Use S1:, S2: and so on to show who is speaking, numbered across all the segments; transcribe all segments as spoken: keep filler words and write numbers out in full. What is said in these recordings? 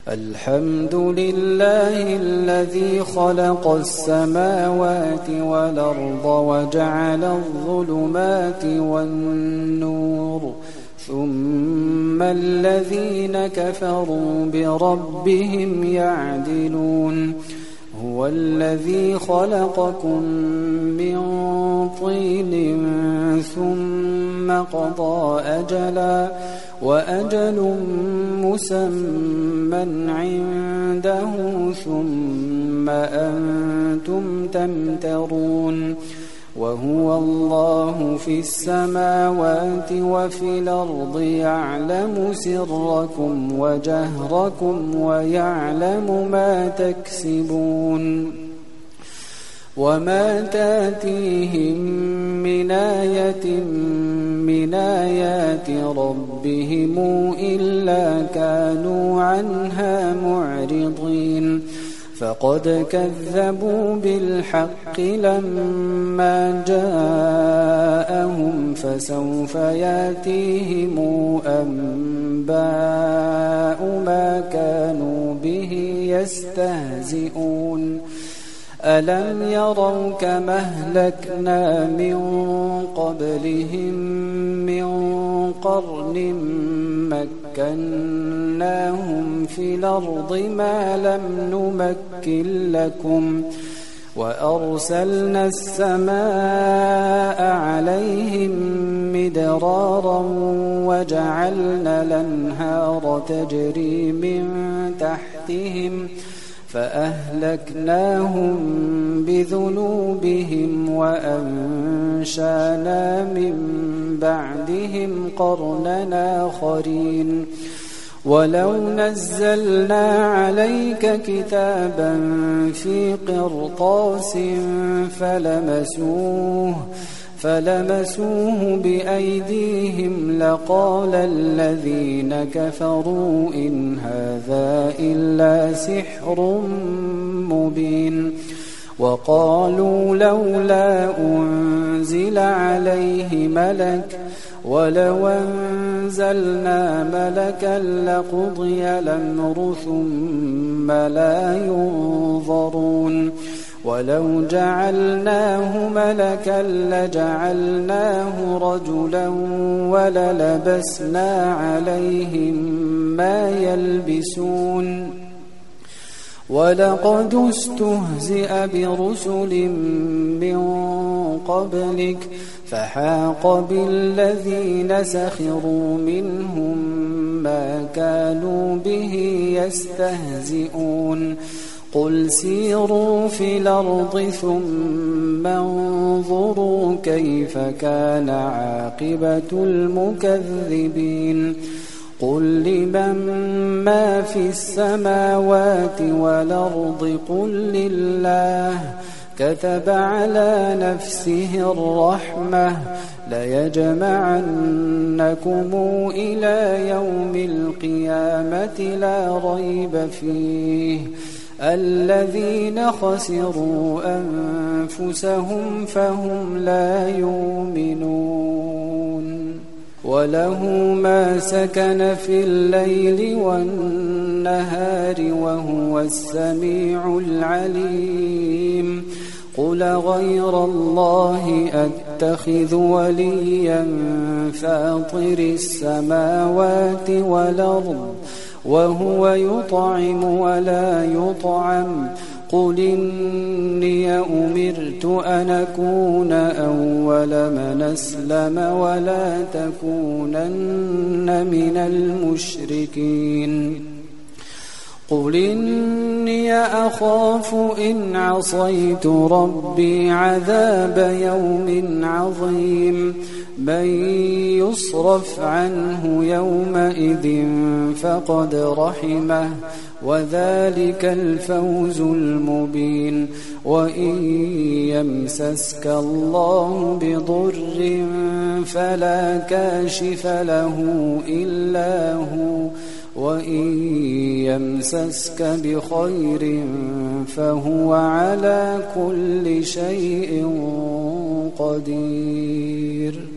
S1: الحمد لله الذي خلق السماوات والأرض وجعل الظلمات والنور ثم الذين كفروا بربهم يعدلون هو الذي خلقكم من طين ثم قضى أجلا وأجل مسمى عنده ثم أنتم تمترون وهو الله في السماوات وفي الأرض يعلم سركم وجهركم ويعلم ما تكسبون وما تاتيهم من آية من آيات ربهم إلا كانوا عنها معرضين فقد كذبوا بالحق لما جاءهم فسوف ياتيهم أنباء ما كانوا به يستهزئون ألم يروا كما أهلكنا من قبلهم من قرن مكناهم في الأرض ما لم نمكن لكم وأرسلنا السماء عليهم مدرارا وجعلنا الأنهار تجري من تحتهم فأهلكناهم بذنوبهم وأنشأنا من بعدهم قرنا آخرين ولو نزلنا عليك كتابا في قرطاس فلمسوه فلمسوه بأيديهم لقال الذين كفروا إن هذا إلا سحر مبين وقالوا لولا أنزل عليه ملك ولو أنزلنا ملكا لقضي الأمر ثم لا ينظرون ولو جعلناه ملكا لجعلناه رجلا وللبسنا عليهم ما يلبسون ولقد استهزئ برسل من قبلك فحاق بالذين سخروا منهم ما كانوا به يستهزئون قل سيروا في الأرض ثم انظروا كيف كان عاقبة المكذبين قل لمن ما في السماوات والأرض قل لله كتب على نفسه الرحمة ليجمعنكم إلى يوم القيامة لا ريب فيه الذين خسروا أنفسهم فهم لا يؤمنون وله ما سكن في الليل والنهار وهو السميع العليم قل غير الله أتخذ وليا فاطر السماوات والأرض وهو يطعم ولا يطعم قل إني أمرت أن أكون أول من أسلم ولا تكونن من المشركين قل إني أخاف إن عصيت ربي عذاب يوم عظيم من يصرف عنه يومئذ فقد رحمه وذلك الفوز المبين وإن يمسسك الله بضر فلا كاشف له إلا هو وإن يمسسك بخير فهو على كل شيء قدير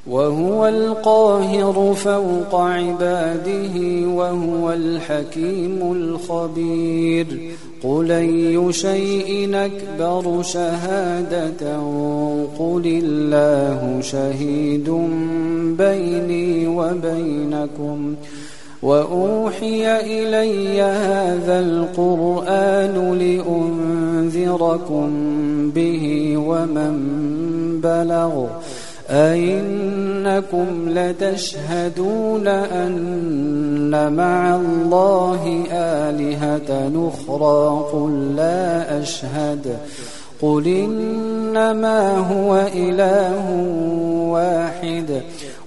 S1: وهو القاهر فوق عباده وهو الحكيم الخبير قل أي شيء أكبر شهادة قل الله شهيد بيني وبينكم وأوحي إلي هذا القرآن لأنذركم به ومن بلغ أئنكم لتشهدون أن مع الله آلهة أخرى قل لا أشهد قل إنما هو إله واحد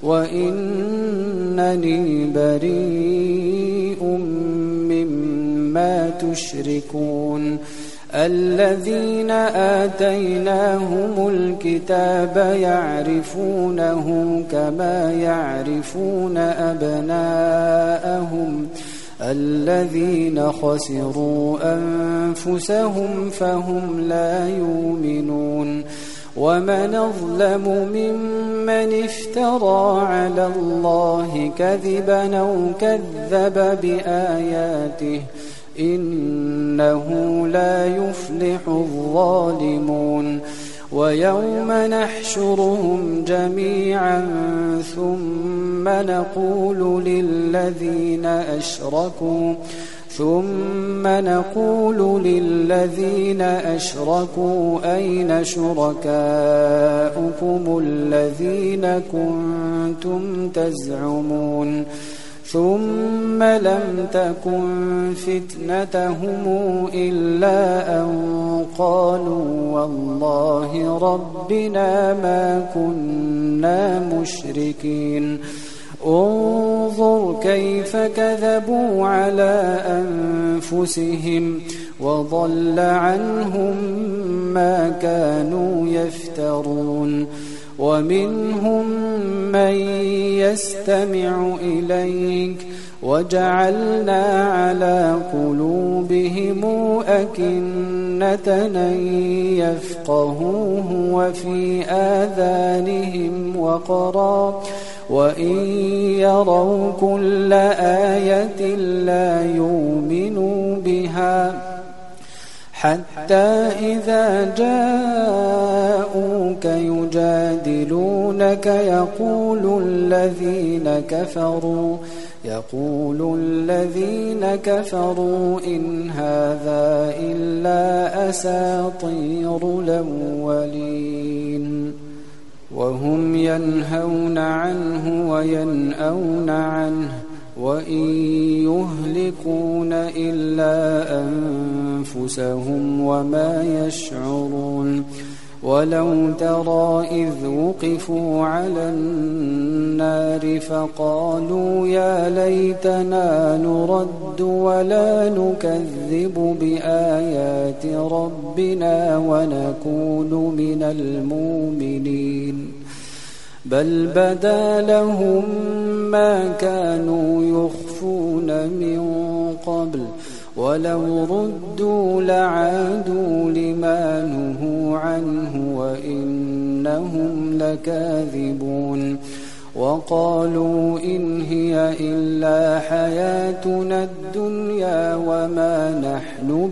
S1: وإنني بريء مما تشركون الذين آتيناهم الكتاب يعرفونه كما يعرفون أبناءهم الذين خسروا أنفسهم فهم لا يؤمنون ومن أظلم ممن افترى على الله كذبا أو كذب بآياته إنه لا يفلح الظالمون ويوم نحشرهم جميعا ثم نقول للذين أشركوا ثم نقول للذين أشركوا أين شركاؤكم الذين كنتم تزعمون ثم لم تكن فتنتهم إلا أن قالوا والله ربنا ما كنا مشركين انظر كيف كذبوا على أنفسهم وضل عنهم ما كانوا يفترون ومنهم من يستمع إليك وجعلنا على قلوبهم أكنة أن يفقهوه وفي آذانهم وقرا وإن يروا كل آية لا يؤمنوا بها حتى إذا جاءوك يجادلونك يقول الذين كفروا يقول الذين كفروا إن هذا إلا أساطير الأولين وهم ينهون عنه وينأون عنه وإن يهلكون إلا أنفسهم وما يشعرون ولو ترى إذ وقفوا على النار فقالوا يا ليتنا نرد ولا نكذب بآيات ربنا ونكون من المؤمنين بل بدا لهم ما كانوا يخفون من قبل ولو ردوا لعادوا لما نهوا عنه وإنهم لكاذبون وقالوا إن هي إلا حياتنا الدنيا وما نحن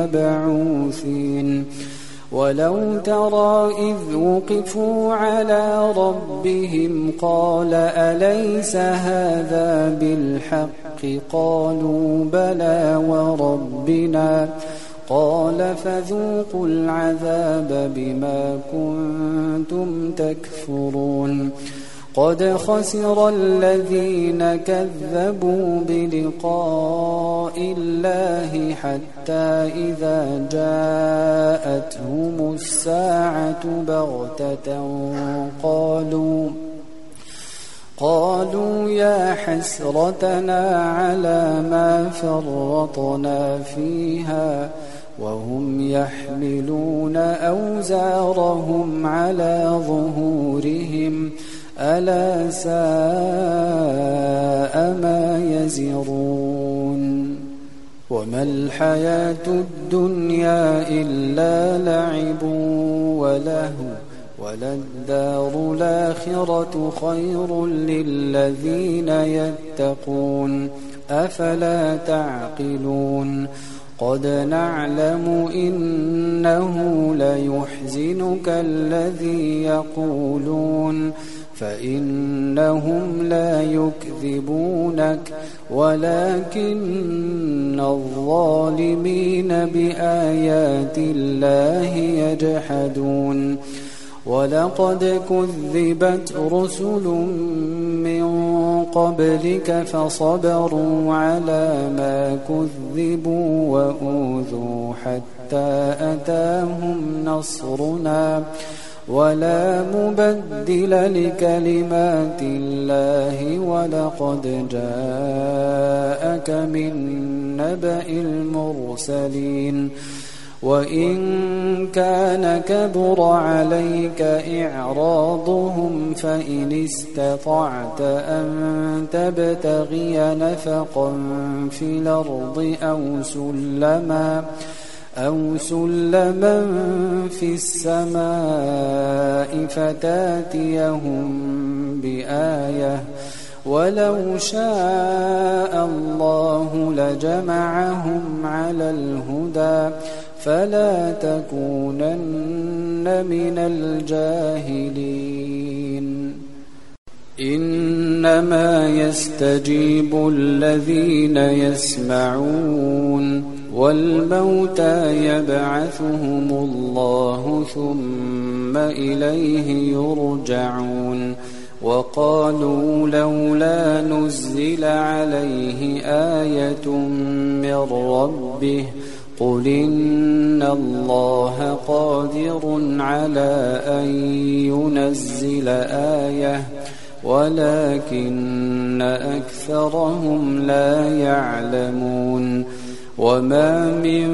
S1: بمبعوثين ولو ترى إذ وقفوا على ربهم قال أليس هذا بالحق قالوا بلى وربنا قال فذوقوا العذاب بما كنتم تكفرون قد خسر الذين كذبوا بلقاء الله حتى إذا جاءتهم الساعة بغتة قالوا قالوا يا حسرتنا على ما فرطنا فيها وهم يحملون أوزارهم على ظهورهم ألا ساء ما يزرون وما الحياة الدنيا إلا لعب ولهو وللدار الآخرة خير للذين يتقون أفلا تعقلون قد نعلم إنه ليحزنك الذي يقولون فإنهم لا يكذبونك ولكن الظالمين بآيات الله يجحدون ولقد كذبت رسل من قبلك فصبروا على ما كذبوا وأوذوا حتى أتاهم نصرنا ولا مبدل لكلمات الله ولقد جاءك من نبأ المرسلين وإن كان كبر عليك إعراضهم فإن استطعت أن تبتغي نفقا في الأرض أو سلما أو سلما في السماء فتاتيهم بآية ولو شاء الله لجمعهم على الهدى فلا تكونن من الجاهلين إنما يستجيب الذين يسمعون والموتى يبعثهم الله ثم إليه يرجعون وقالوا لولا نزل عليه آية من ربه قل إن الله قادر على أن ينزل آية ولكن أكثرهم لا يعلمون وما من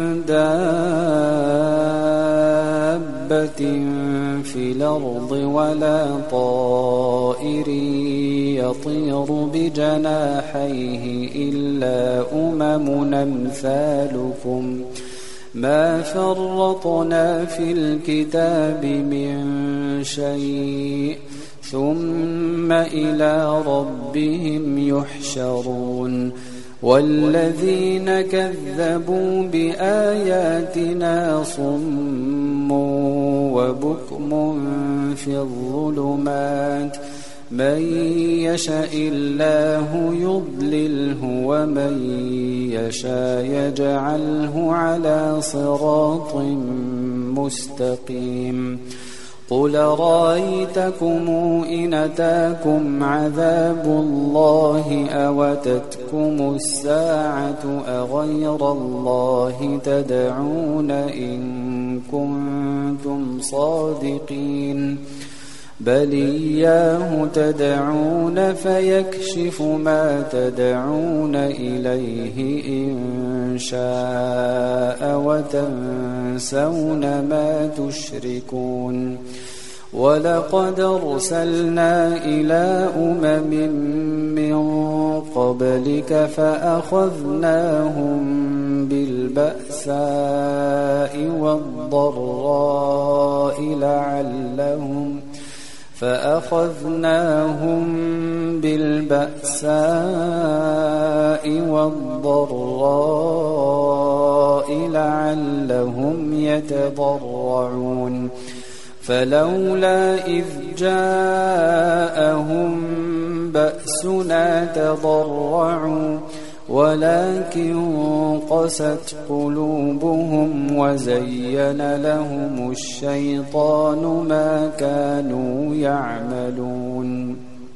S1: دابة في الأرض ولا طائر يطير بجناحيه إلا أمم أمثالكم ما فرطنا في الكتاب من شيء ثم إلى ربهم يحشرون والذين كذبوا بآياتنا صم وبكم في الظلمات من يشاء الله يضلله ومن يشاء يجعله على صراط مستقيم قل رأيتكم إن أتاكم عذاب الله أوتتكم الساعة أغير الله تدعون إن كنتم صادقين بل إياه تدعون فيكشف ما تدعون إليه إن شاء وتنسون ما تشركون ولقد أرسلنا إلى أمم من قبلك فأخذناهم بالبأساء والضراء لعلهم فأخذناهم بالبأساء والضراء لعلهم يتضرعون فلولا إذ جاءهم بأسنا تضرعوا ولكن قست قلوبهم وزين لهم الشيطان ما كانوا يعملون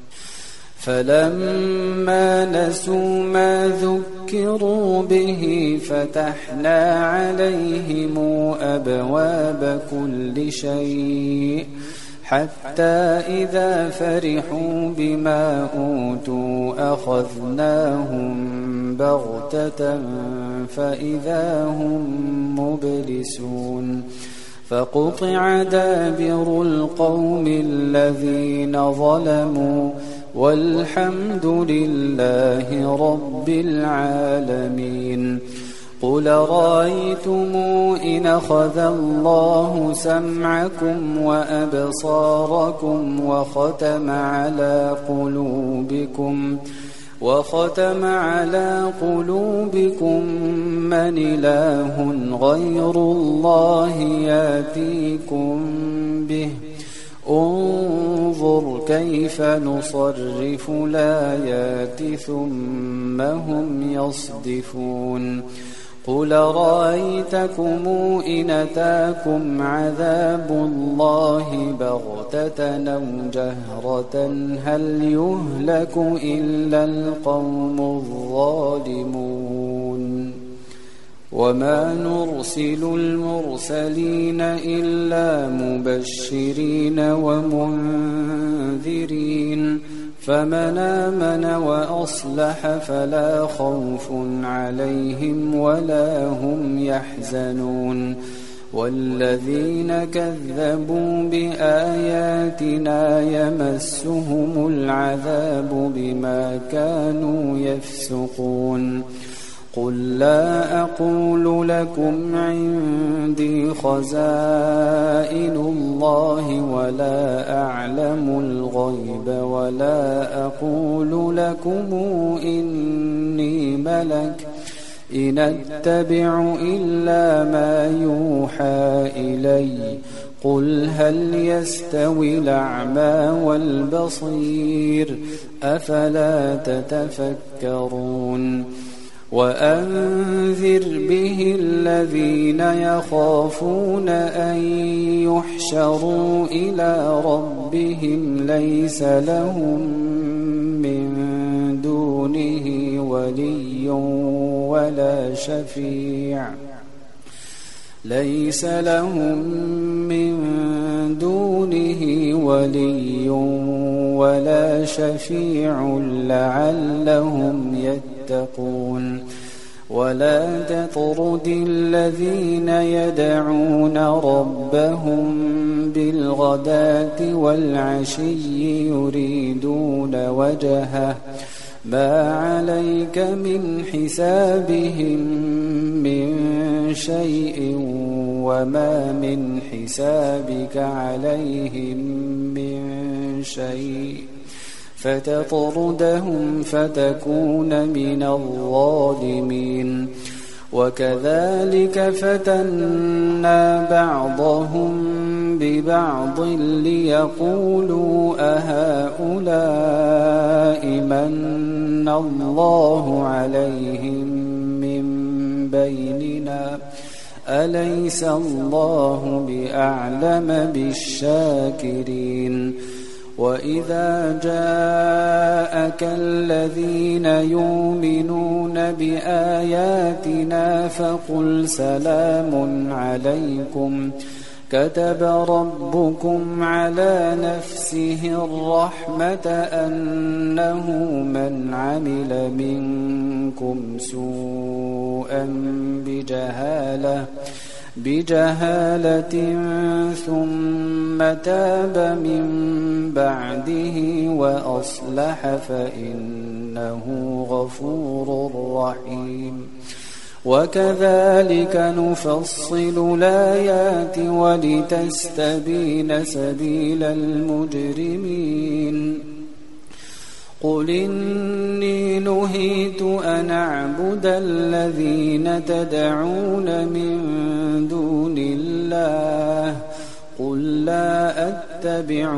S1: فلما نسوا ما ذكروا به فتحنا عليهم أبواب كل شيء حتى إذا فرحوا بما أوتوا أخذناهم بغتة فإذا هم مبلسون فقطع دابر القوم الذين ظلموا والحمد لله رب العالمين قل رأيتم إن أخذ الله سمعكم وأبصاركم وختم على قلوبكم وختم على قلوبكم من إله غير الله يأتيكم به انظر كيف نصرف الآيات ثم هم يصدفون قل رأيتكم إن أتاكم عذاب الله بغتة أو جهرة هل يهلك إلا القوم الظالمون وما نرسل المرسلين إلا مبشرين ومنذرين فمن آمن وأصلح فلا خوف عليهم ولا هم يحزنون والذين كذبوا بآياتنا يمسهم العذاب بما كانوا يفسقون قل لا أقول لكم عندي خزائن الله ولا أعلم الغيب ولا أقول لكم إني ملك إن أتبع إلا ما يوحى إلي قل هل يستوي الأعمى والبصير أفلا تتفكرون وأنذر به الذين يخافون أن يحشروا إلى ربهم ليس لهم من دونه ولي ولا شفيع ليس لهم من دونه ولي ولا شفيع لعلهم يتقون ولا تطرد الذين يدعون ربهم بالغداة والعشي يريدون وجهه ما عليك من حسابهم من شيء وما من حسابك عليهم من شيء فتطردهم فتكون من الظالمين وكذلك فتنا بعضهم ببعض ليقولوا أهؤلاء من الله عليهم من بيننا أليس الله بأعلم بالشاكرين وإذا جاءك الذين يؤمنون بآياتنا فقل سلام عليكم كتب ربكم على نفسه الرحمة أنه من عمل منكم سوءا بجهالة بجهالة ثم تاب من بعده وأصلح فإنه غفور رحيم وكذلك نفصل الآيات ولتستبين سبيل المجرمين قل إني نهيت أن أعبد الذين تدعون من دون الله قل لا أتبع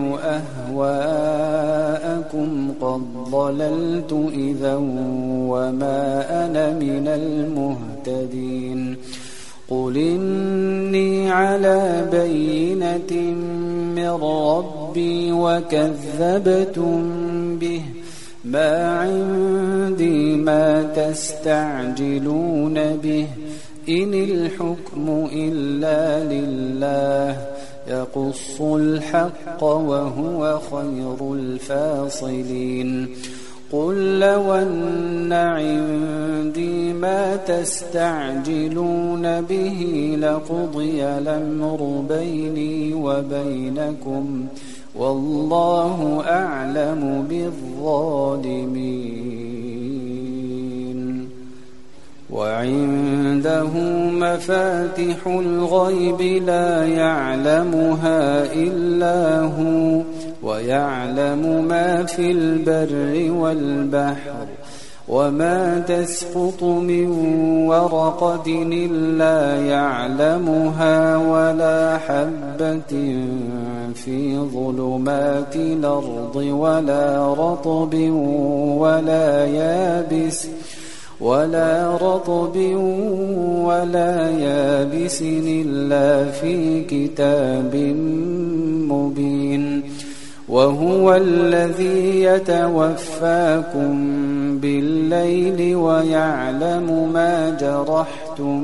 S1: أهواءكم قد ضللت إذا وما أنا من المهتدين قل إني على بينة من ربي وكذبتم به ما عندي ما تستعجلون به إن الحكم إلا لله يقص الحق وهو خير الفاصلين قل لو أن عندي ما تستعجلون به لقضي الأمر بيني وبينكم والله أعلم بالظالمين وعنده وعنده مفاتح الغيب لا يعلمها إلا هو ويعلم ما في البر والبحر وما تسقط من ورقة إلا يعلمها ولا حبة في ظلمات الأرض ولا رطب ولا يابس ولا رطب ولا يابس إلا في كتاب مبين. وهو الذي يتوفاكم بالليل ويعلم ما جرحتم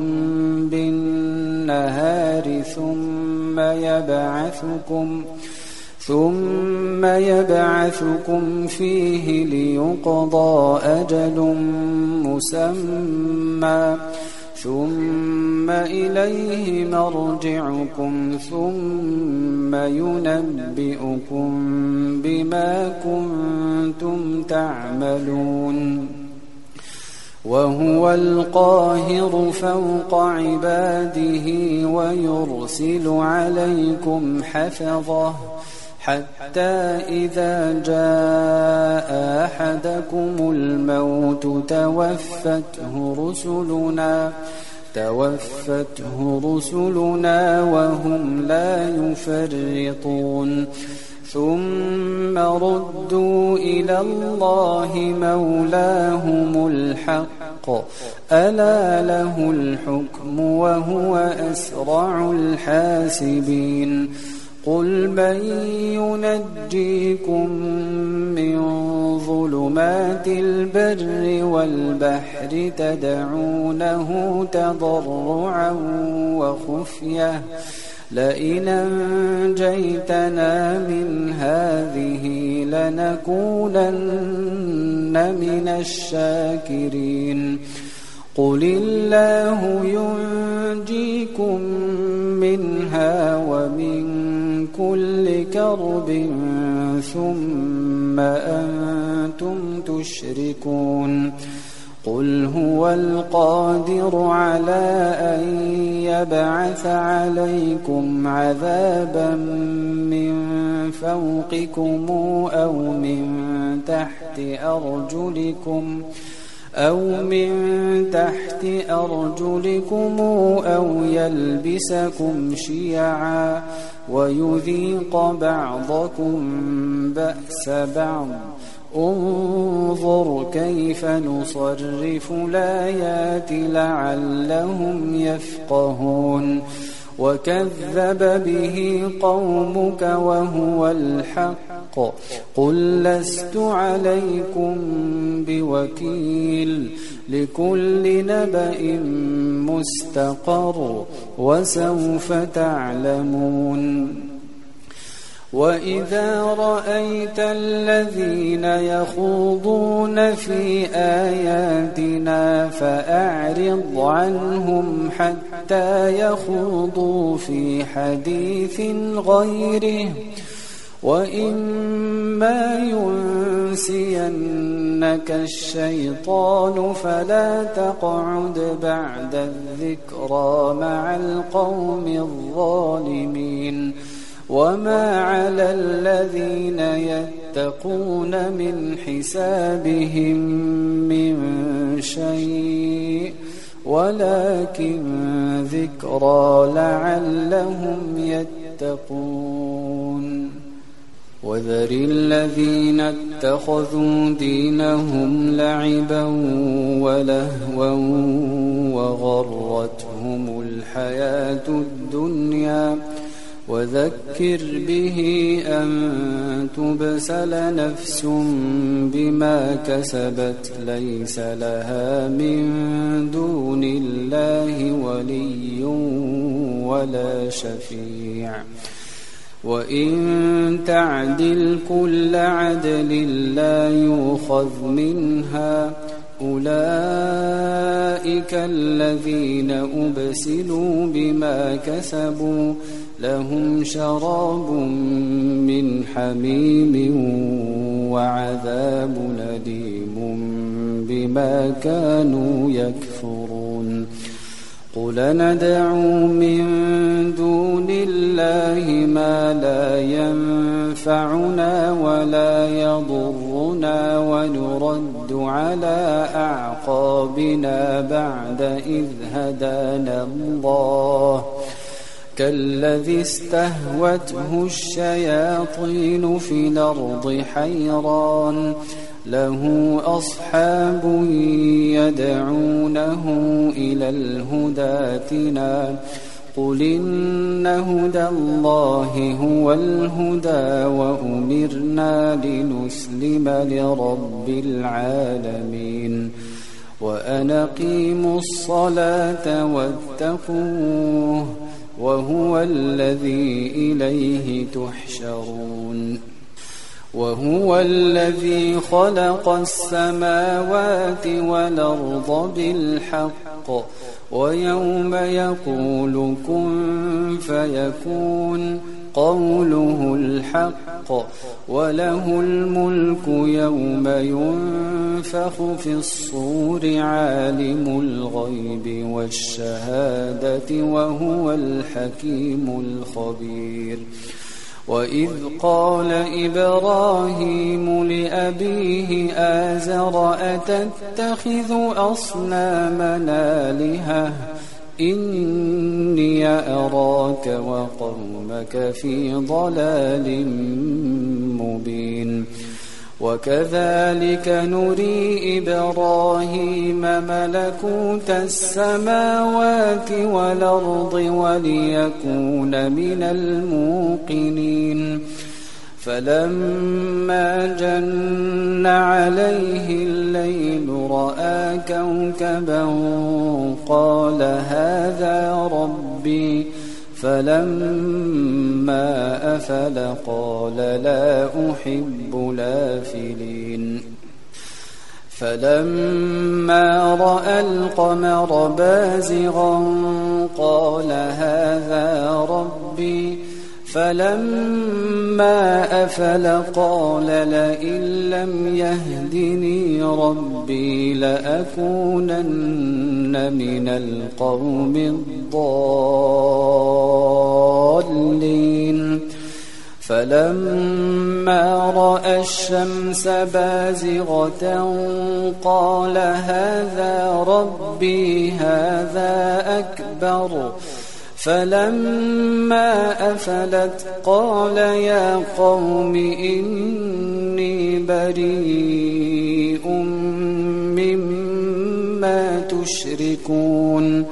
S1: بالنهار ثم يبعثكم ثم يبعثكم فيه ليقضى أجل مسمى ثم إليه مرجعكم ثم ينبئكم بما كنتم تعملون. وهو القاهر فوق عباده ويرسل عليكم حفظه حتى إذا جاء أحدكم الموت توفته رسلنا توفته رسلنا وهم لا يفرطون ثم ردوا إلى الله مولاهم الحق ألا له الحكم وهو أسرع الحاسبين. قل من ينجيكم من ظلمات البر والبحر تدعونه تضرعا وخفية لئن أنجيتنا من هذه لنكونن من الشاكرين. قل الله ينجيكم منها ومن كل كرب ثم أنتم تشركون. قل هو القادر على أن يبعث عليكم عذابا من فوقكم أو من تحت أرجلكم أو من تحت أرجلكم أو يلبسكم شيعا ويذيق بعضكم بأس بعض. انظر كيف نصرف الآيات لعلهم يفقهون. وكذب به قومك وهو الحق قل لست عليكم بوكيل لكل نبأ مستقر وسوف تعلمون. وإذا رأيت الذين يخوضون في آياتنا فأعرض عنهم حتى يخوضوا في حديث غيره وإما ينسينك الشيطان فلا تقعد بعد الذكرى مع القوم الظالمين. وما على الذين يتقون من حسابهم من شيء ولكن ذكرى لعلهم يتقون. وذر الذين اتخذوا دينهم لعبا ولهوا وغرتهم الحياة الدنيا وذكر به أن تبسل نفس بما كسبت ليس لها من دون الله ولي ولا شفيع وإن تعدل كل عدل لا يؤخذ منها أولئك الذين أبسلوا بما كسبوا لهم شراب من حميم وعذاب أليم بما كانوا يكفرون. قل ندعو من دون الله ما لا ينفعنا ولا يضرنا ونرد على أعقابنا بعد إذ هدانا الله كالذي استهوته الشياطين في الأرض حيران له أصحاب يدعونه إلى الهدى ائتنا قل إن هدى الله هو الهدى وأمرنا لنسلم لرب العالمين وأن أقيموا الصلاة واتقوه وهو الذي إليه تحشرون وهو الذي خلق السماوات والأرض بالحق ويوم يقول كن فيكون قوله الحق وله الملك يوم ينفخ في الصور عالم الغيب والشهادة وهو الحكيم الخبير وإذ قال إبراهيم لأبيه آزر أتتخذ أصنامنا آلهة إني أراك وقومك في ضلال مبين وكذلك نري إبراهيم ملكوت السماوات والأرض وليكون من الموقنين فلما جن عليه الليل رأى كوكبا قال هذا ربي فلما أفل قال لا أحب الآفلين فلما رأى القمر بازغا قال هذا ربي فلما أفل قال لئن لم يهدني ربي لأكونن من القوم الضالين فلما رأى الشمس بازغة قال هذا ربي هذا أكبر فلما أفلت قال يا قوم إني بريء مما تشركون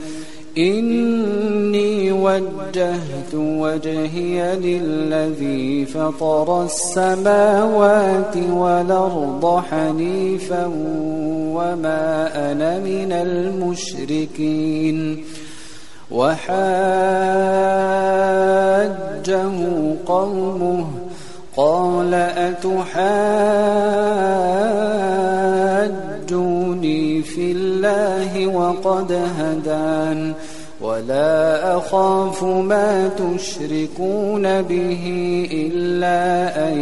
S1: إني وجهت وجهي للذي فطر السماوات والأرض حنيفا وما أنا من المشركين وحاجه قومه قال أتحاجوني في الله وقد هدان ولا أخاف ما تشركون به إلا أن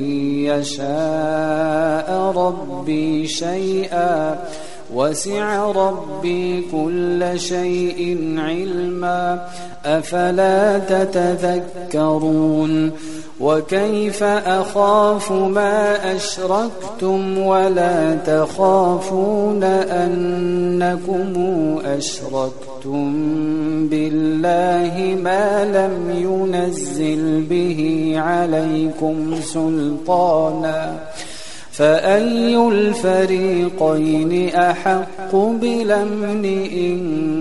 S1: يشاء ربي شيئا وسع ربي كل شيء علما أفلا تتذكرون وكيف أخاف ما أشركتم ولا تخافون أنكم أشركتم بالله ما لم ينزل به عليكم سلطانا فأي الفريقين أحق بالأمن إن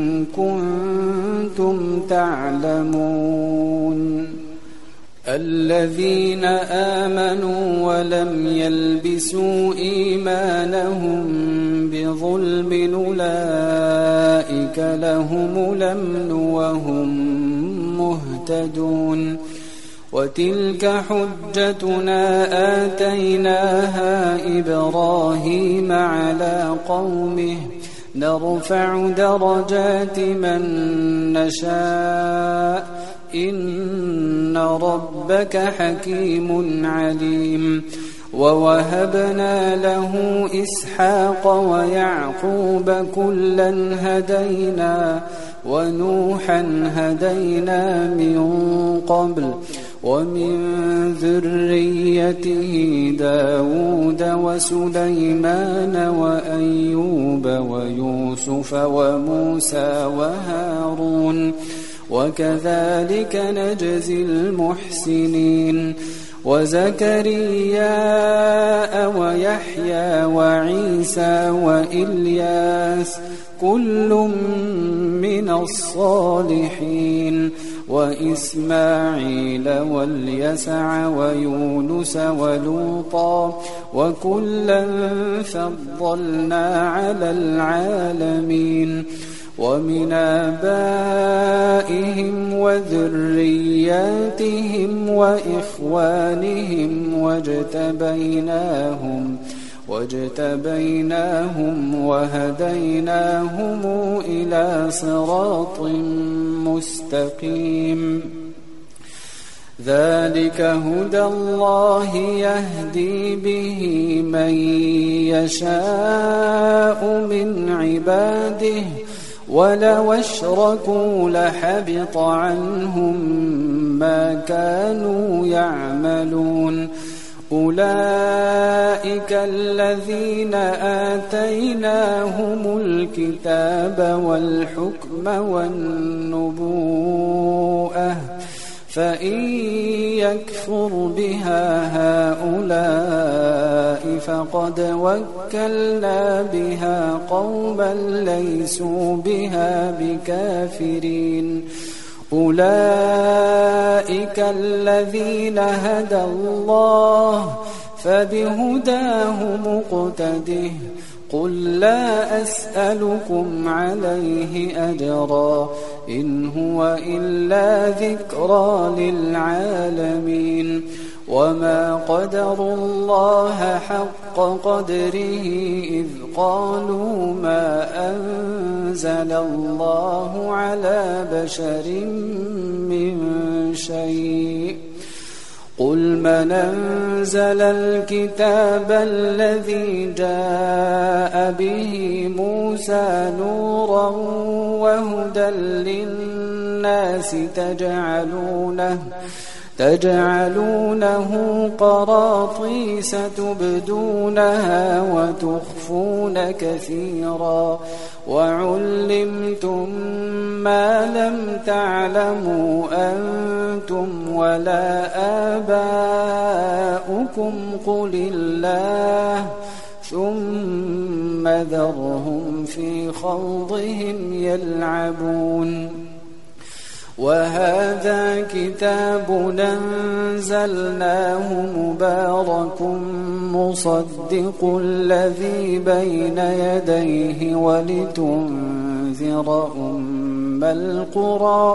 S1: كنتم تعلمون الذين آمنوا ولم يلبسوا إيمانهم بظلم أولئك لهم الأمن وهم مهتدون وتلك حجتنا آتيناها إبراهيم على قومه نرفع درجات من نشاء إن ربك حكيم عليم ووهبنا له إسحاق ويعقوب كلا هدينا ونوحا هدينا من قبل ومن ذريته داود وسليمان وأيوب ويوسف وموسى وهارون وكذلك نجزي المحسنين وزكريا ويحيى وعيسى وإلياس كل من الصالحين وإسماعيل واليسع ويونس ولوطا وكلا فضلنا على العالمين ومن آبائهم وذرياتهم وإخوانهم واجتبيناهم واجتبيناهم وهديناهم إلى صراط مستقيم ذلك هدى الله يهدي به من يشاء من عباده ولو أشركوا لحبط عنهم ما كانوا يعملون أولئك الذين آتيناهم الكتاب والحكم والنبوءة فإن يكفر بها هؤلاء فقد وكلنا بها قوما ليسوا بها بكافرين أولئك الذين هدى الله فبهداه مقتده قل لا أسألكم عليه أجرا إن هو إلا ذكرى للعالمين وما قدروا الله حق قدره إذ قالوا ما أنزل الله على بشر من شيء قل من أنزل الكتاب الذي جاء به موسى نورا وهدى للناس تجعلونه تجعلونه قراطيس تبدونها وتخفون كثيرا وعلمتم ما لم تعلموا أنتم ولا آباؤكم قل الله ثم ذرهم في خوضهم يلعبون وهذا كتاب أنزلناه مبارك مصدق الذي بين يديه ولتنذر أم القرى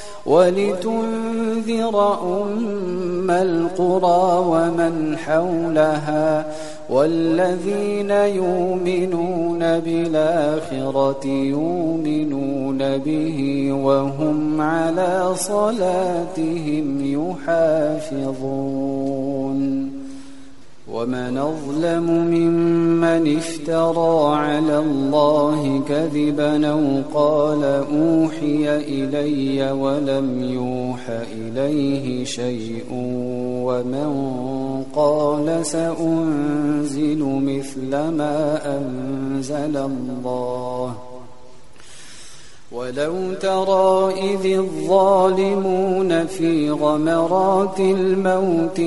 S1: ولتنذر أم القرى ومن حولها والذين يؤمنون بالآخرة يؤمنون به وهم على صلاتهم يحافظون ومن أظلم ممن افترى على الله كذبا أو قال أوحي إلي ولم يوح إليه شيء ومن قال سأنزل مثل ما أنزل الله ولو ترى إذ الظالمون في غمرات الموت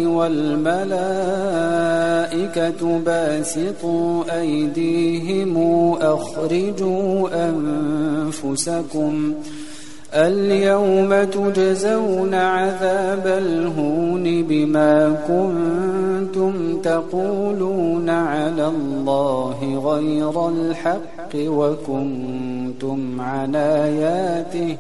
S1: والملائكة باسطوا أيديهم أخرجوا أنفسكم اليوم تجزون عذاب الهون بما كنتم تقولون على الله غير الحق وكنتم عن آياته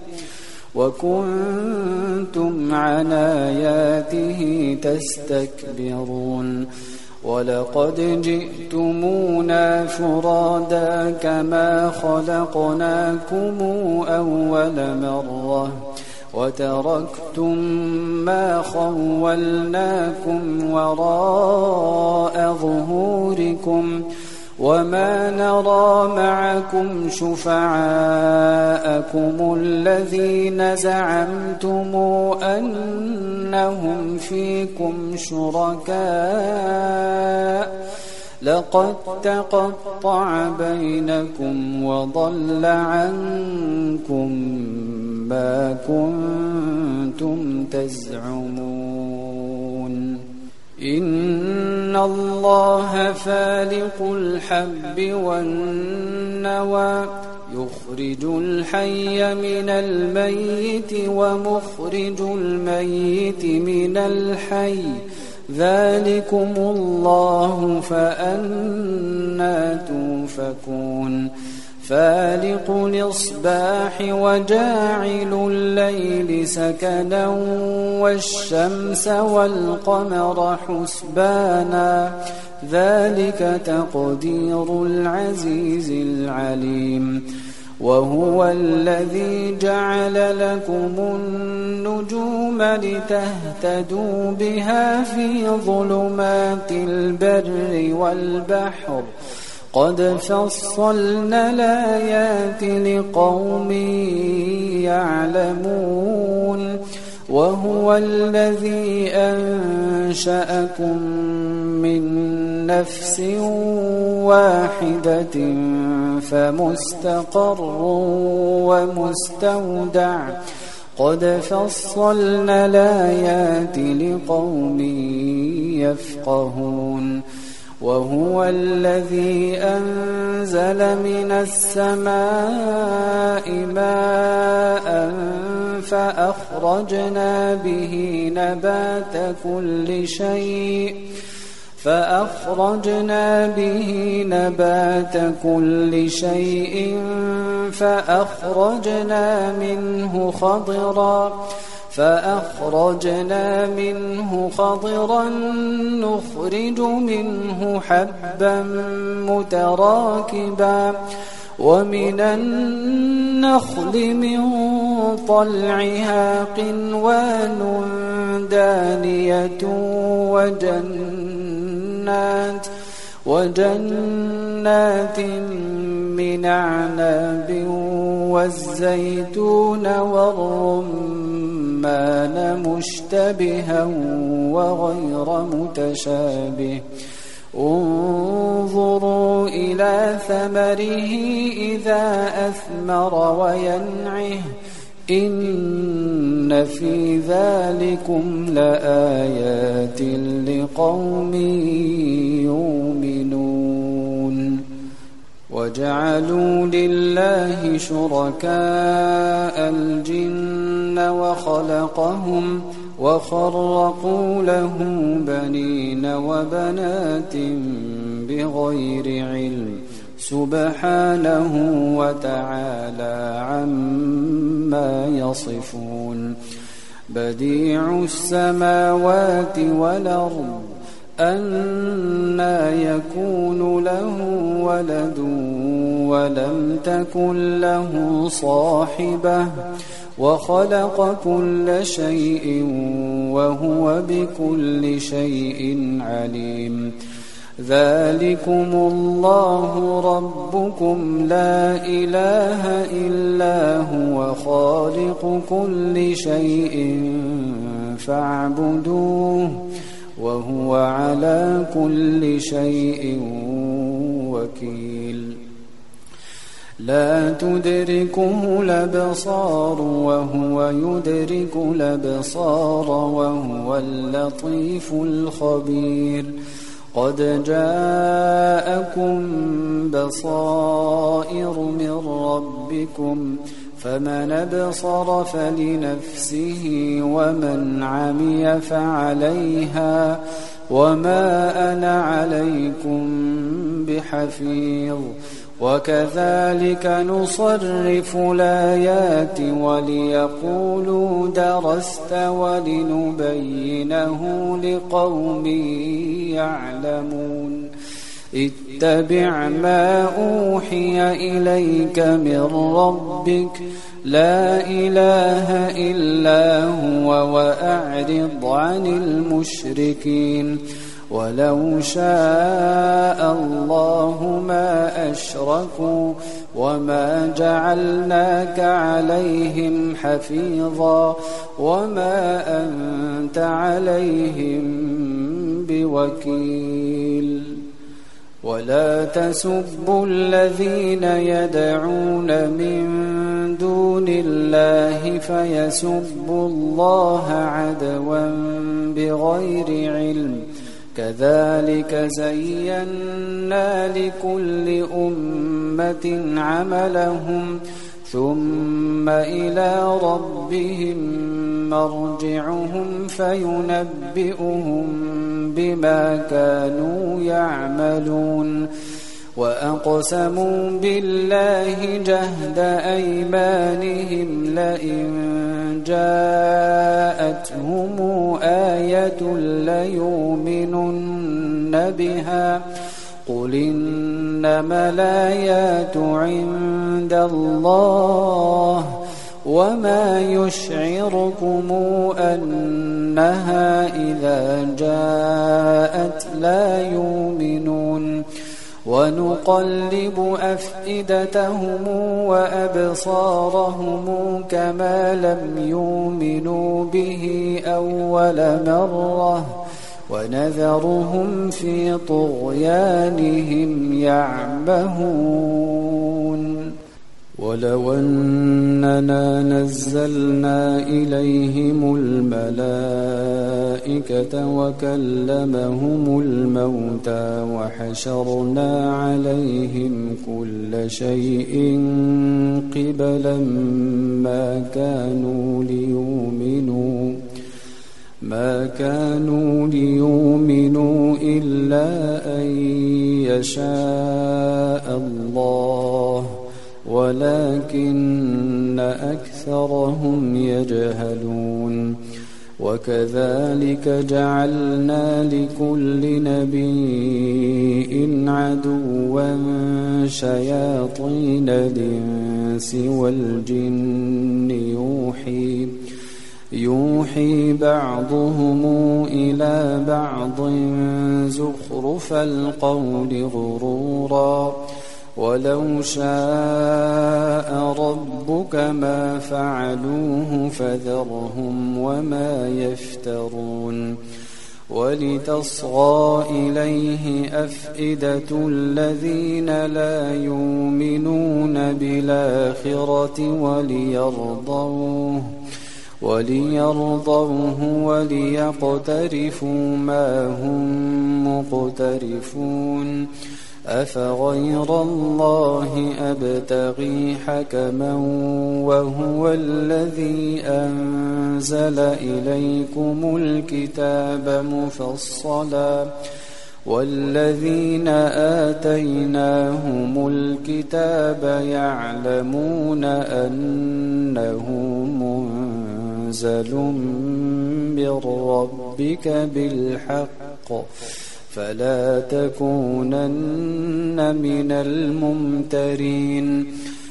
S1: وكنتم عن آياته تستكبرون ولقد جئتمونا فرادا كما خلقناكم أول مرة وتركتم ما خولناكم وراء ظهوركم وما نرى معكم شفعاءكم الذين زعمتم أنهم فيكم شركاء لقد تقطع بينكم وضل عنكم ما كنتم تزعمون إن الله فالق الحب والنوى يخرج الحي من الميت ومخرج الميت من الحي ذلكم الله فأنى توفكون فالق الإصباح وجاعل الليل سكنا والشمس والقمر حسبانا ذلك تقدير العزيز العليم وهو الذي جعل لكم النجوم لتهتدوا بها في ظلمات البر والبحر قد فصلنا الآيات لقوم يعلمون وهو الذي أنشأكم من نفس واحدة فمستقر ومستودع قد فصلنا الآيات لقوم يفقهون وهو الذي أنزل من السماء ماء فأخرجنا به نبات كل شيء فأخرجنا به نبات كل شيء فأخرجنا منه خضرا فأخرجنا منه خضرا نخرج منه حبا متراكبا ومن النخل من طلعها قنوان دانية وجنات وجنات من أعناب والزيتون والرمان مشتبها وغير متشابه انظروا إلى ثمره إذا أثمر وينعه إن في ذلكم لآيات لقوم يؤمنون وجعلوا لله شركاء الجن وخلقهم وخرقوا له بنين وبنات بغير علم سبحانه وتعالى عما يصفون بديع السماوات والأرض أنى يكون له ولد ولم تكن له صاحبة وخلق كل شيء وهو بكل شيء عليم ذلكم الله ربكم لا إله إلا هو خالق كل شيء فاعبدوه وهو على كل شيء وكيل لا تدركه الأبصار وهو يدرك الأبصار وهو اللطيف الخبير قد جاءكم بصائر من ربكم فمن أبصر فلنفسه ومن عمي فعليها وما أنا عليكم بحفيظ وكذلك نصرف الآيات وليقولوا درست ولنبينه لقوم يعلمون اتبع ما أوحي إليك من ربك لا إله إلا هو وأعرض عن المشركين ولو شاء الله ما أشركوا وما جعلناك عليهم حفيظا وما أنت عليهم بوكيل ولا تسبوا الذين يدعون من دون الله فيسبوا الله عدوا بغير علم كذلك زينا لكل أمة عملهم ثم إلى ربهم مرجعهم فينبئهم بما كانوا يعملون وأقسموا بالله جهد أيمانهم لئن جاءتهم آية ليؤمنن بها قل إنما الآيات عند الله وما يشعركم أنها إذا جاءت لا يؤمنون ونقلب أفئدتهم وأبصارهم كما لم يؤمنوا به أول مرة ونذرهم في طغيانهم يعمهون ولو أننا نزلنا إليهم الملائكة وكلمهم الموتى وحشرنا عليهم كل شيء قبلا ما كانوا ليؤمنوا ما كانوا ليؤمنوا إلا أن يشاء الله ولكن أكثرهم يجهلون وكذلك جعلنا لكل نبي عدوا شياطين الإنس والجن يوحي يوحي بعضهم إلى بعض زخرف القول غرورا ولو شاء ربك ما فعلوه فذرهم وما يفترون ولتصغى إليه أفئدة الذين لا يؤمنون بالآخرة وليرضوه وليرضوه وليقترفوا ما هم مقترفون أفغير الله أبتغي حكما وهو الذي أنزل إليكم الكتاب مفصلا والذين آتيناهم الكتاب يعلمون أنه منزل من ربك بالحق فلا تكونن من الممترين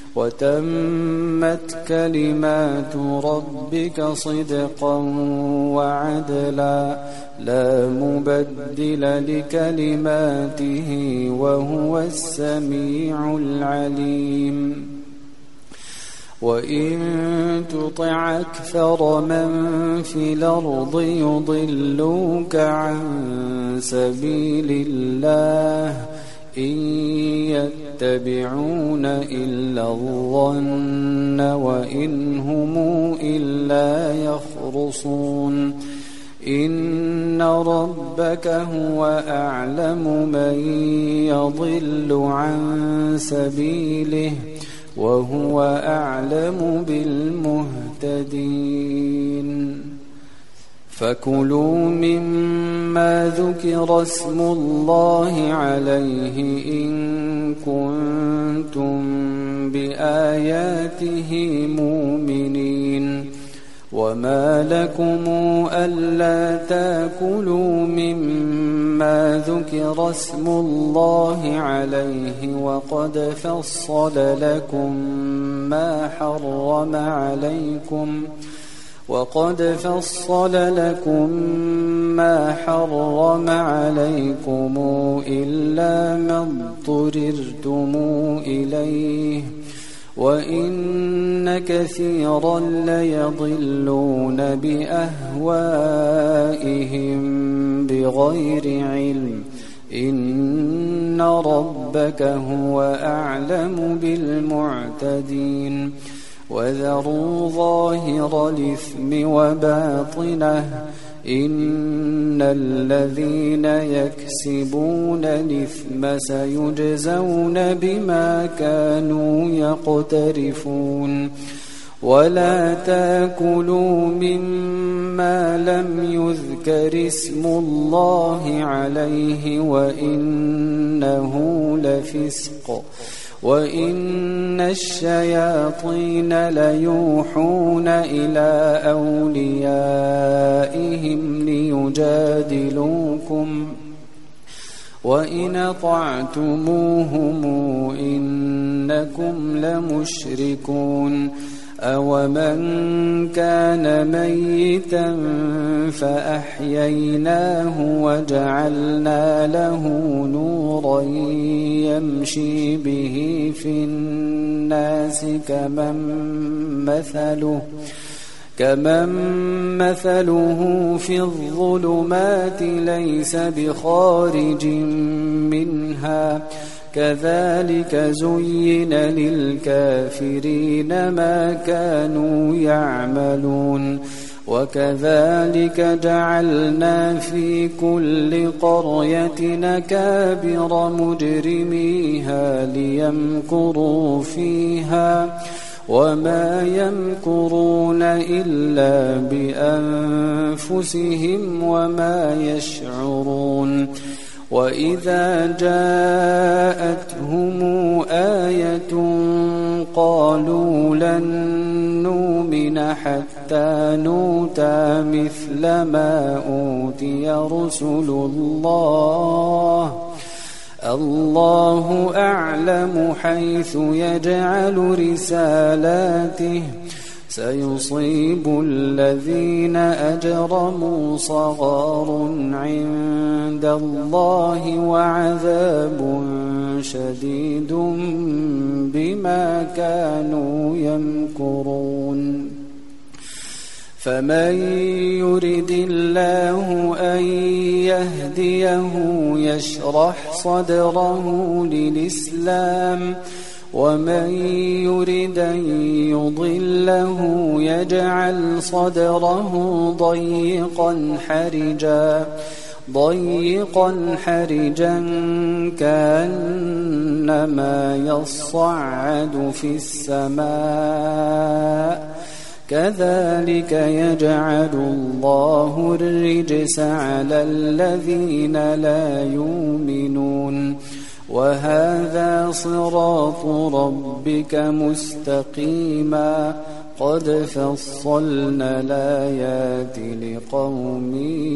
S1: وتمت كلمات ربك صدقا وعدلا لا مبدل لكلماته وهو السميع العليم وإن تطع أكثر من في الأرض يضلوك عن سبيل الله إن يتبعون إلا الظن وإن هم إلا يخرصون إن ربك هو أعلم من يضل عن سبيله وهو أعلم بالمهتدين فكلوا مما ذكر اسم الله عليه إن كنتم بآياته مؤمنين وما لكم ألا تأكلوا مما ذكر اسم الله عليه وقد فصل لكم ما حرم عليكم وقد فصل لكم ما حرم عليكم إلا ما اضطررتم إليه وإن كثيرا ليضلون بأهوائهم بغير علم إن ربك هو أعلم بالمعتدين وذروا ظاهر الإثم وباطنه إن الذين يكسبون الإثم سيجزون بما كانوا يقترفون ولا تأكلوا مما لم يذكر اسم الله عليه وإنه لفسق وإن الشياطين ليوحون إلى أوليائهم ليجادلوكم وإن أطعتموهم إنكم لمشركون أومن كان ميتا فأحييناه وجعلنا له نورا يمشي به في الناس كمن مثله كمن مثله في الظلمات ليس بخارج منها كذلك زين للكافرين ما كانوا يعملون وكذلك جعلنا في كل قرية أكابر مجرميها ليمكروا فيها وما يمكرون إلا بأنفسهم وما يشعرون وإذا جاءتهم آية قالوا لن نؤمن حتى نؤتى مثل ما أوتي رسل الله الله أعلم حيث يجعل رسالاته سيصيب الذين أجرموا صغار عند الله وعذاب شديد بما كانوا يمكرون فمن يرد الله أن يهديه يشرح صدره للإسلام ومن يرد أن يضله يجعل صدره ضيقا حرجا ضيقا حرجا كأنما يصعد في السماء كذلك يجعل الله الرجس على الذين لا يؤمنون وهذا صراط ربك مستقيما قد فصلنا الآيات لقوم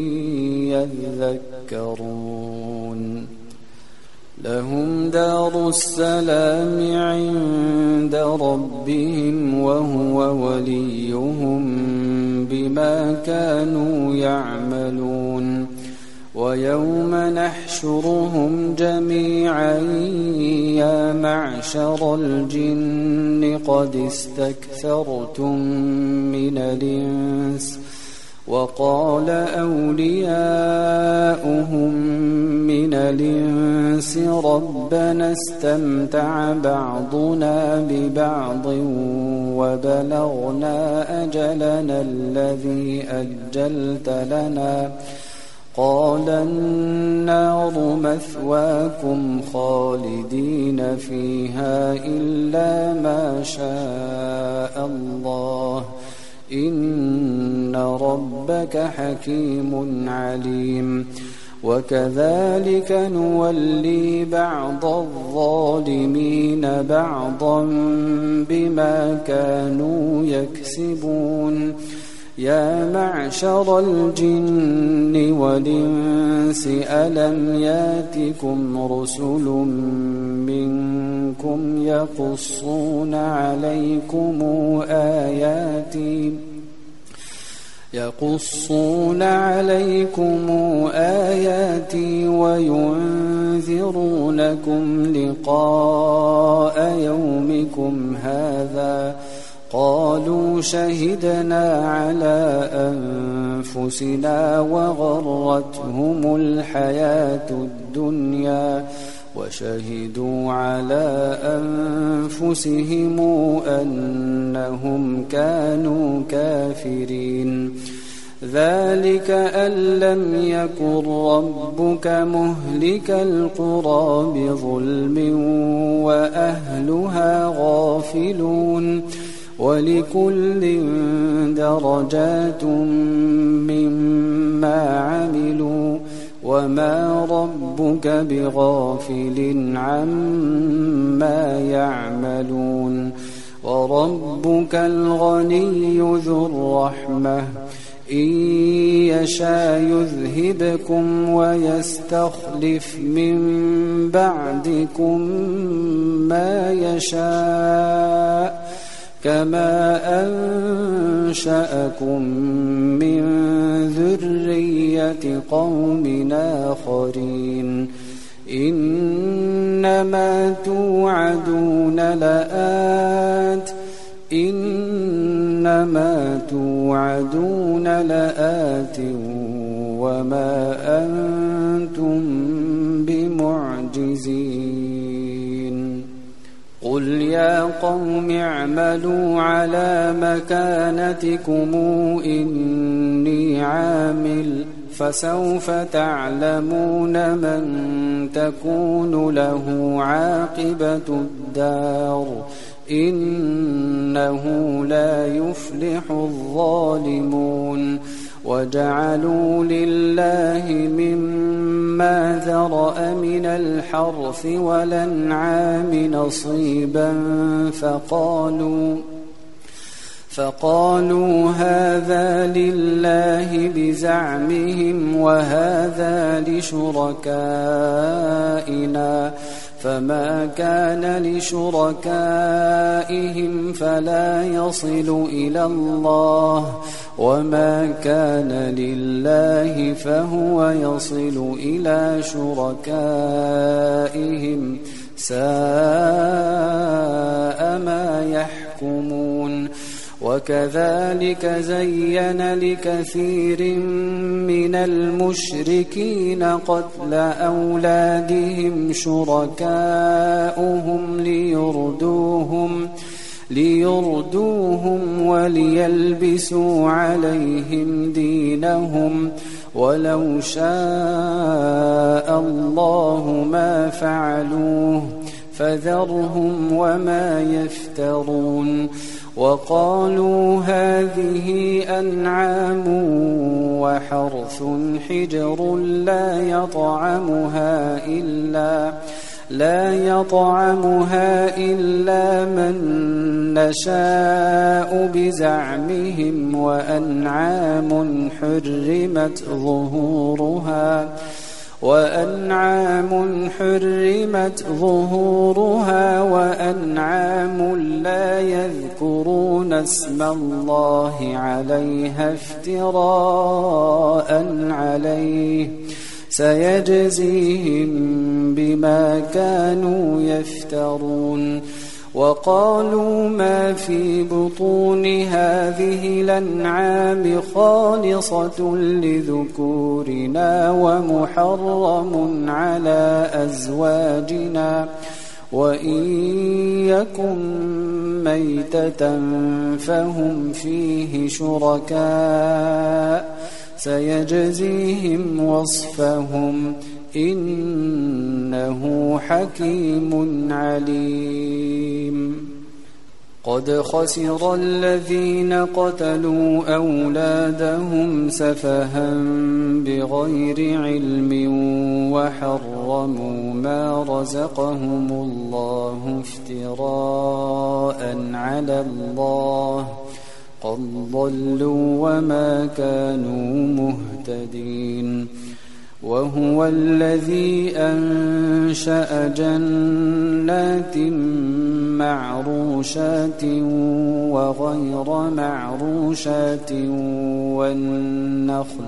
S1: يذكرون لهم دار السلام عند ربهم وهو وليهم بما كانوا يعملون ويوم نحشرهم جميعا يا معشر الجن قد استكثرتم من الإنس وقال أولياؤهم من الإنس ربنا استمتع بعضنا ببعض وبلغنا أجلنا الذي أجلت لنا قال النار مثواكم خالدين فيها إلا ما شاء الله إن ربك حكيم عليم وكذلك نولي بعض الظالمين بعضا بما كانوا يكسبون يا معشر الجن والإنس ألم ياتكم رسل منكم يقصون عليكم آياتي يقصون عليكم آياتي وينذرونكم لقاء يومكم هذا قالوا شهدنا على أنفسنا وغرتهم الحياة الدنيا وشهدوا على أنفسهم أنهم كانوا كافرين ذلك أن لم يكن ربك مهلك القرى بظلم وأهلها غافلون ولكل درجات مما عملوا وما ربك بغافل عما يعملون وربك الغني ذو الرحمة إن يشاء يذهبكم ويستخلف من بعدكم ما يشاء كما أنشأكم من ذرية قوم آخرين إنما توعدون لآت إنما توعدون لآت وما أنتم بمعجزين قل يا قوم اعملوا على مكانتكم إني عامل فسوف تعلمون من تكون له عاقبة الدار إنه لا يفلح الظالمون وجعلوا لله مما ذرأ من الحرث والأنعام نصيبا فقالوا فقالوا هذا لله بزعمهم وهذا لشركائنا فما كان لشركائهم فلا يصل إلى الله وما كان لله فهو يصل إلى شركائهم ساء ما يحكمون وكذلك زين لكثير من المشركين قتل أولادهم شركاؤهم ليردوهم ليردوهم وليلبسوا عليهم دينهم ولو شاء الله ما فعلوه فذرهم وما يفترون وقالوا هذه أنعام وحرث حجر لا يطعمها إلا لا يطعمها إلا من نشاء بزعمهم وأنعام حرمت ظهورها وأنعام حرمت ظهورها وأنعام لا يذكرون اسم الله عليها افتراء عليه سيجزيهم بما كانوا يفترون وقالوا ما في بطون هذه الأنعام خالصة لذكورنا ومحرم على أزواجنا وإن يكن ميتة فهم فيه شركاء سيجزيهم وصفهم إنه حكيم عليم قد خسر الذين قتلوا أولادهم سفها بغير علم وحرموا ما رزقهم الله افتراء على الله قد ضلوا وما كانوا مهتدين وهو الذي أنشأ جنات معروشات وغير معروشات والنخل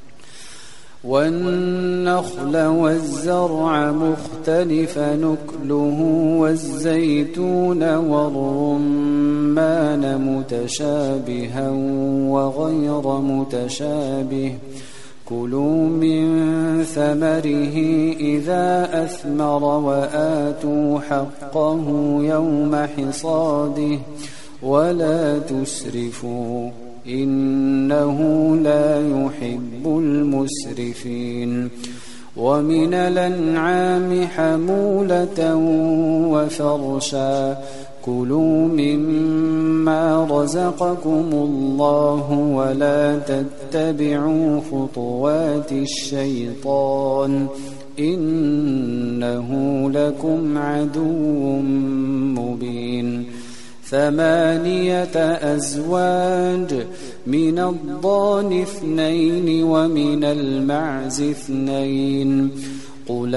S1: والنخل والزرع مختلفا نكله والزيتون والرمان متشابها وغير متشابه كلوا من ثمره إذا أثمر وآتوا حقه يوم حصاده ولا تسرفوا إنه لا يحب المسرفين ومن الأنعام حمولة وفرشا كلوا مما رزقكم الله ولا تتبعوا خطوات الشيطان إنه لكم عدو مبين ثمانية أزواج من الضأن اثنين ومن المعز اثنين قل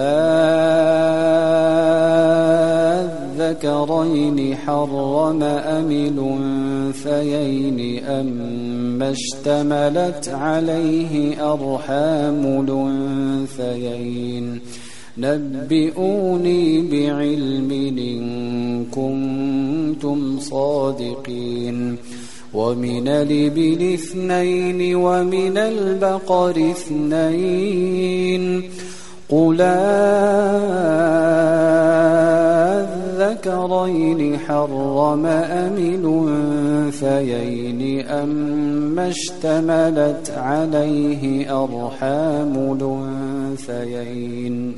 S1: الذكرين حرم أم الأنثيين أما اشتملت عليه أرحام الأنثيين نبئوني بعلم إن كنتم صادقين ومن الإبل اثنين ومن البقر اثنين قل الذكرين حرم أم الأنثيين أما اشتملت عليه أرحام الأنثيين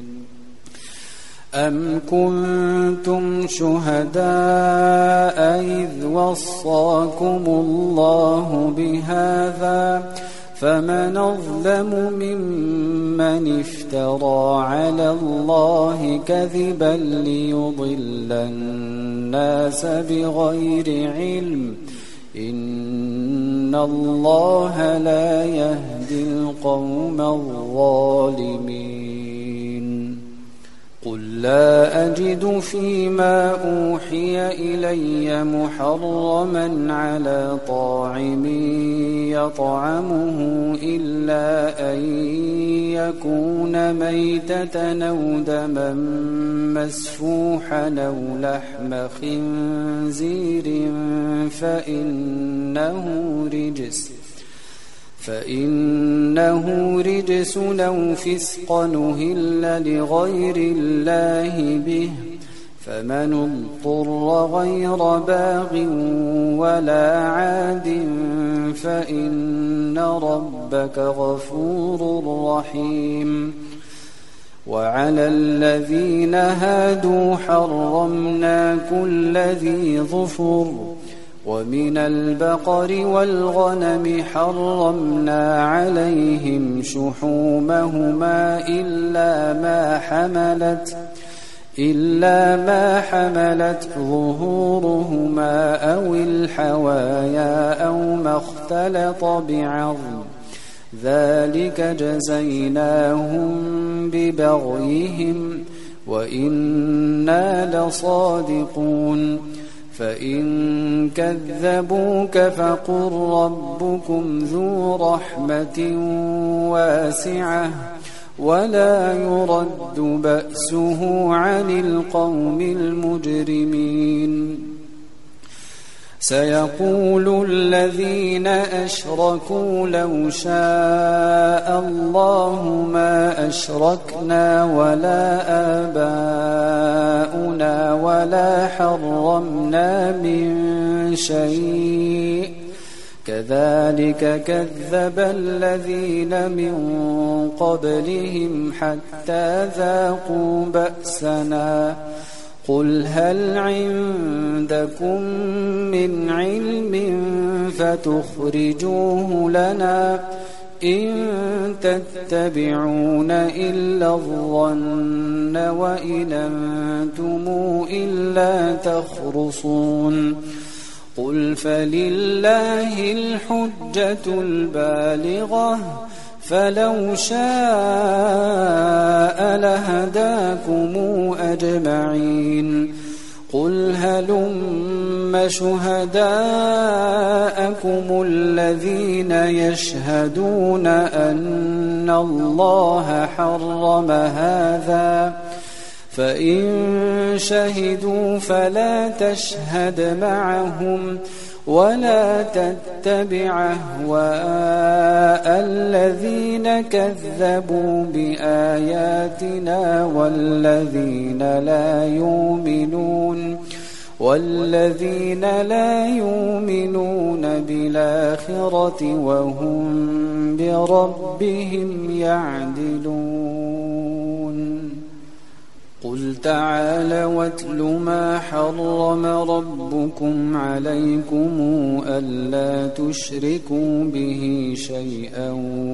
S1: أم كنتم شهداء إذ وصاكم الله بهذا فمن أظلم ممن افترى على الله كذبا ليضل الناس بغير علم إن الله لا يهدي القوم الظالمين قل لا أجد فيما أوحي إلي محرما على طاعم يطعمه إلا أن يكون ميتة أو دما مسفوحا أو لحم خنزير فإنه رجس فإنه رجس أو فسق أهل لغير الله به فمن اضطر غير باغ ولا عاد فإن ربك غفور رحيم وعلى الذين هادوا حرمنا كل ذي ظفر ومن البقر والغنم حرمنا عليهم شحومهما إلا ما حملت إلا ما حملت ظهورهما أو الحوايا أو ما اختلط بعظم ذلك جزيناهم ببغيهم وإنا لصادقون فإن كذبوك فقل ربكم ذو رحمة واسعة ولا يرد بأسه عن القوم المجرمين سيقول الذين أشركوا لو شاء الله ما أشركنا ولا آباؤنا ولا حرمنا من شيء كذلك كذب الذين من قبلهم حتى ذاقوا بأسنا قل هل عندكم من علم فتخرجوه لنا إن تتبعون إلا الظن وإن أنتم إلا تخرصون قل فلله الحجة البالغة فلو شاء لهداكم أجمعين قل هلم شهداءكم الذين يشهدون أن الله حرم هذا فإن شهدوا فلا تشهد معهم ولا تتبع أهواء الذين كذبوا بآياتنا والذين لا يؤمنون والذين لا يؤمنون بالآخرة وهم بربهم يعدلون قل تعالى واتل ما حرم ربكم عليكم ألا تشركوا به شيئا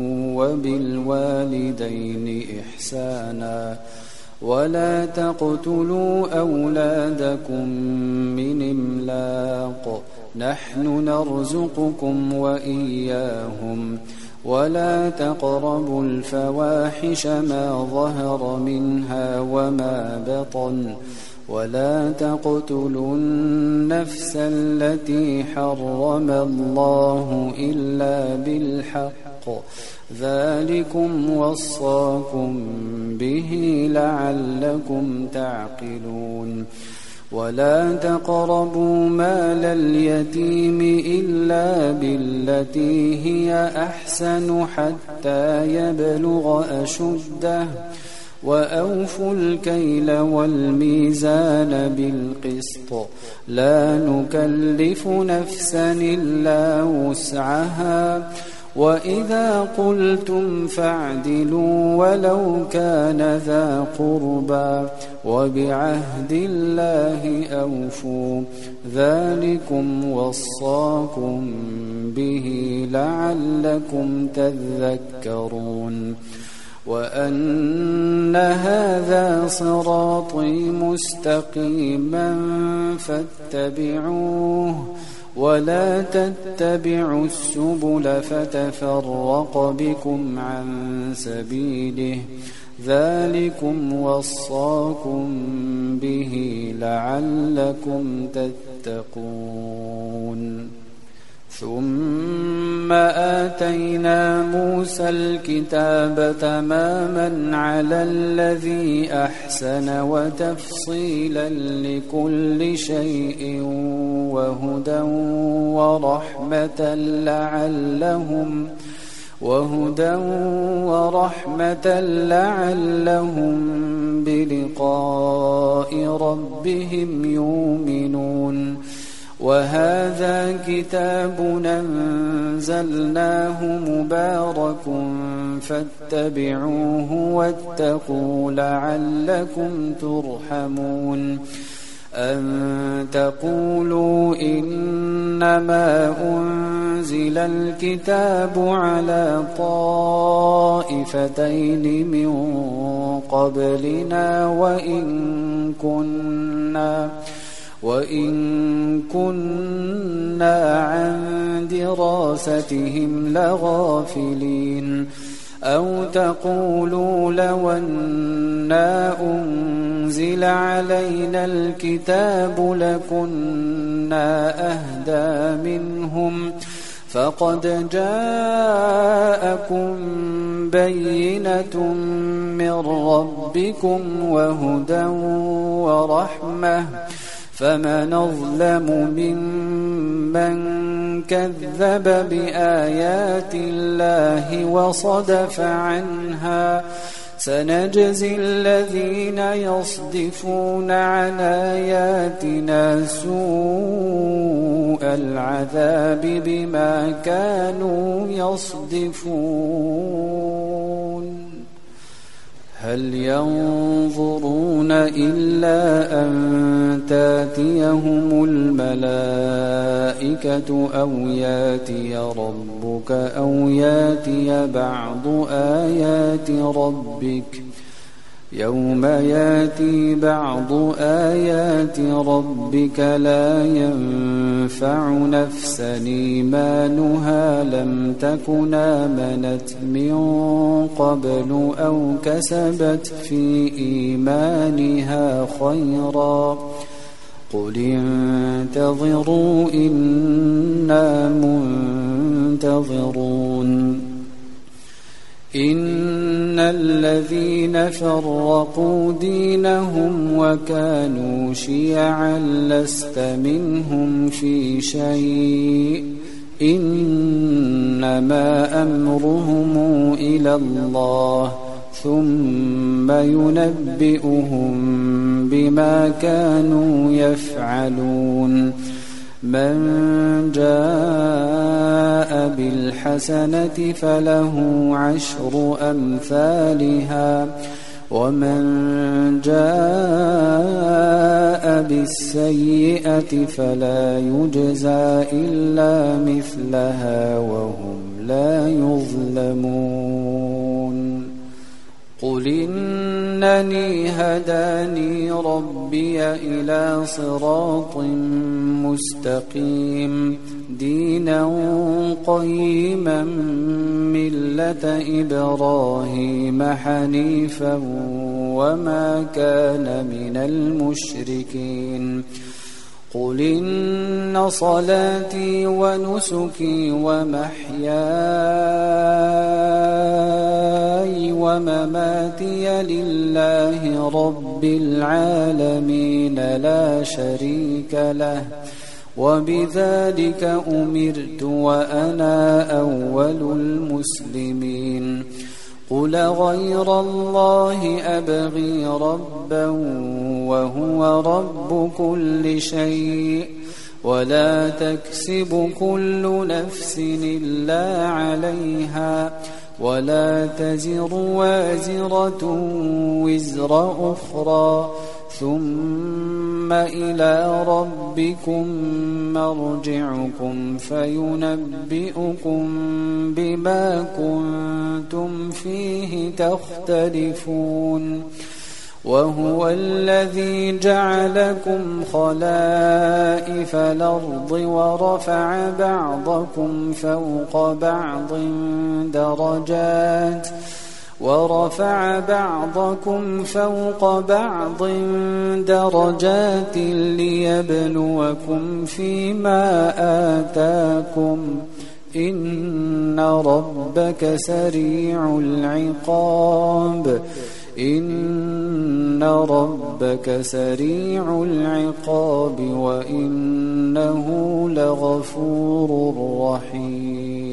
S1: وبالوالدين إحسانا ولا تقتلوا أولادكم من إملاق نحن نرزقكم وإياهم ولا تقربوا الفواحش ما ظهر منها وما بطن ولا تقتلوا النفس التي حرم الله إلا بالحق ذلكم وصاكم به لعلكم تعقلون ولا تقربوا مال اليتيم إلا بالتي هي أحسن حتى يبلغ أشده وأوفوا الكيل والميزان بالقسط لا نكلف نفسا إلا وسعها وإذا قلتم فاعدلوا ولو كان ذا قربى وبعهد الله أوفوا ذلكم وصاكم به لعلكم تذكرون وأن هذا صراطي مستقيما فاتبعوه ولا تتبعوا السبل فتفرق بكم عن سبيله ذلكم وصاكم به لعلكم تتقون ثم آتينا موسى الكتاب تماما على الذي أحسن وتفصيلا لكل شيء وهدى ورحمة لعلهم وهدى ورحمة لعلهم بلقاء ربهم يؤمنون وهذا كتاب أنزلناه مبارك فاتبعوه واتقوا لعلكم ترحمون أن تقولوا إنما أنزل الكتاب على طائفتين من قبلنا وإن كنا وإن كنا عن دراستهم لغافلين أو تقولوا لو أنا أنزل علينا الكتاب لكنا أهدى منهم فقد جاءكم بينة من ربكم وهدى ورحمة فمن أظلم ممن كذب بآيات الله وصدف عنها سنجزي الذين يصدفون عن آياتنا سوء العذاب بما كانوا يصدفون هل ينظرون إلا أن تاتيهم الملائكة أو ياتي ربك أو ياتي بعض آيات ربك يوم ياتي بعض آيات ربك لا ينفع نفسا إيمانها لم تكن آمنت من قبل أو كسبت في إيمانها خيرا قل انتظروا إنا منتظرون إن الذين فرقوا دينهم وكانوا شيعا لست منهم في شيء إنما أمرهم إلى الله ثم ينبئهم بما كانوا يفعلون من جاء بالحسنة فله عشر أمثالها ومن جاء بالسيئة فلا يجزى إلا مثلها وهم لا يظلمون قل إنني هداني ربي إلى صراط مستقيم دينا قيما ملة إبراهيم حنيفا وما كان من المشركين قل إن صلاتي ونسكي ومحياي ومماتي لله رب العالمين لا شريك له وبذلك أمرت وأنا أول المسلمين قل غير الله أبغي ربا وهو رب كل شيء ولا تكسب كل نفس إلا عليها ولا تزر وازرة وزر أخرى ثم إلى ربكم مرجعكم فينبئكم بما كنتم فيه تختلفون وهو الذي جعلكم خلائف الأرض ورفع بعضكم فوق بعض درجات ورفع بعضكم فوق بعض درجات ليبلوكم فيما آتاكم إن ربك سريع العقاب إن ربك سريع العقاب وإنه لغفور رحيم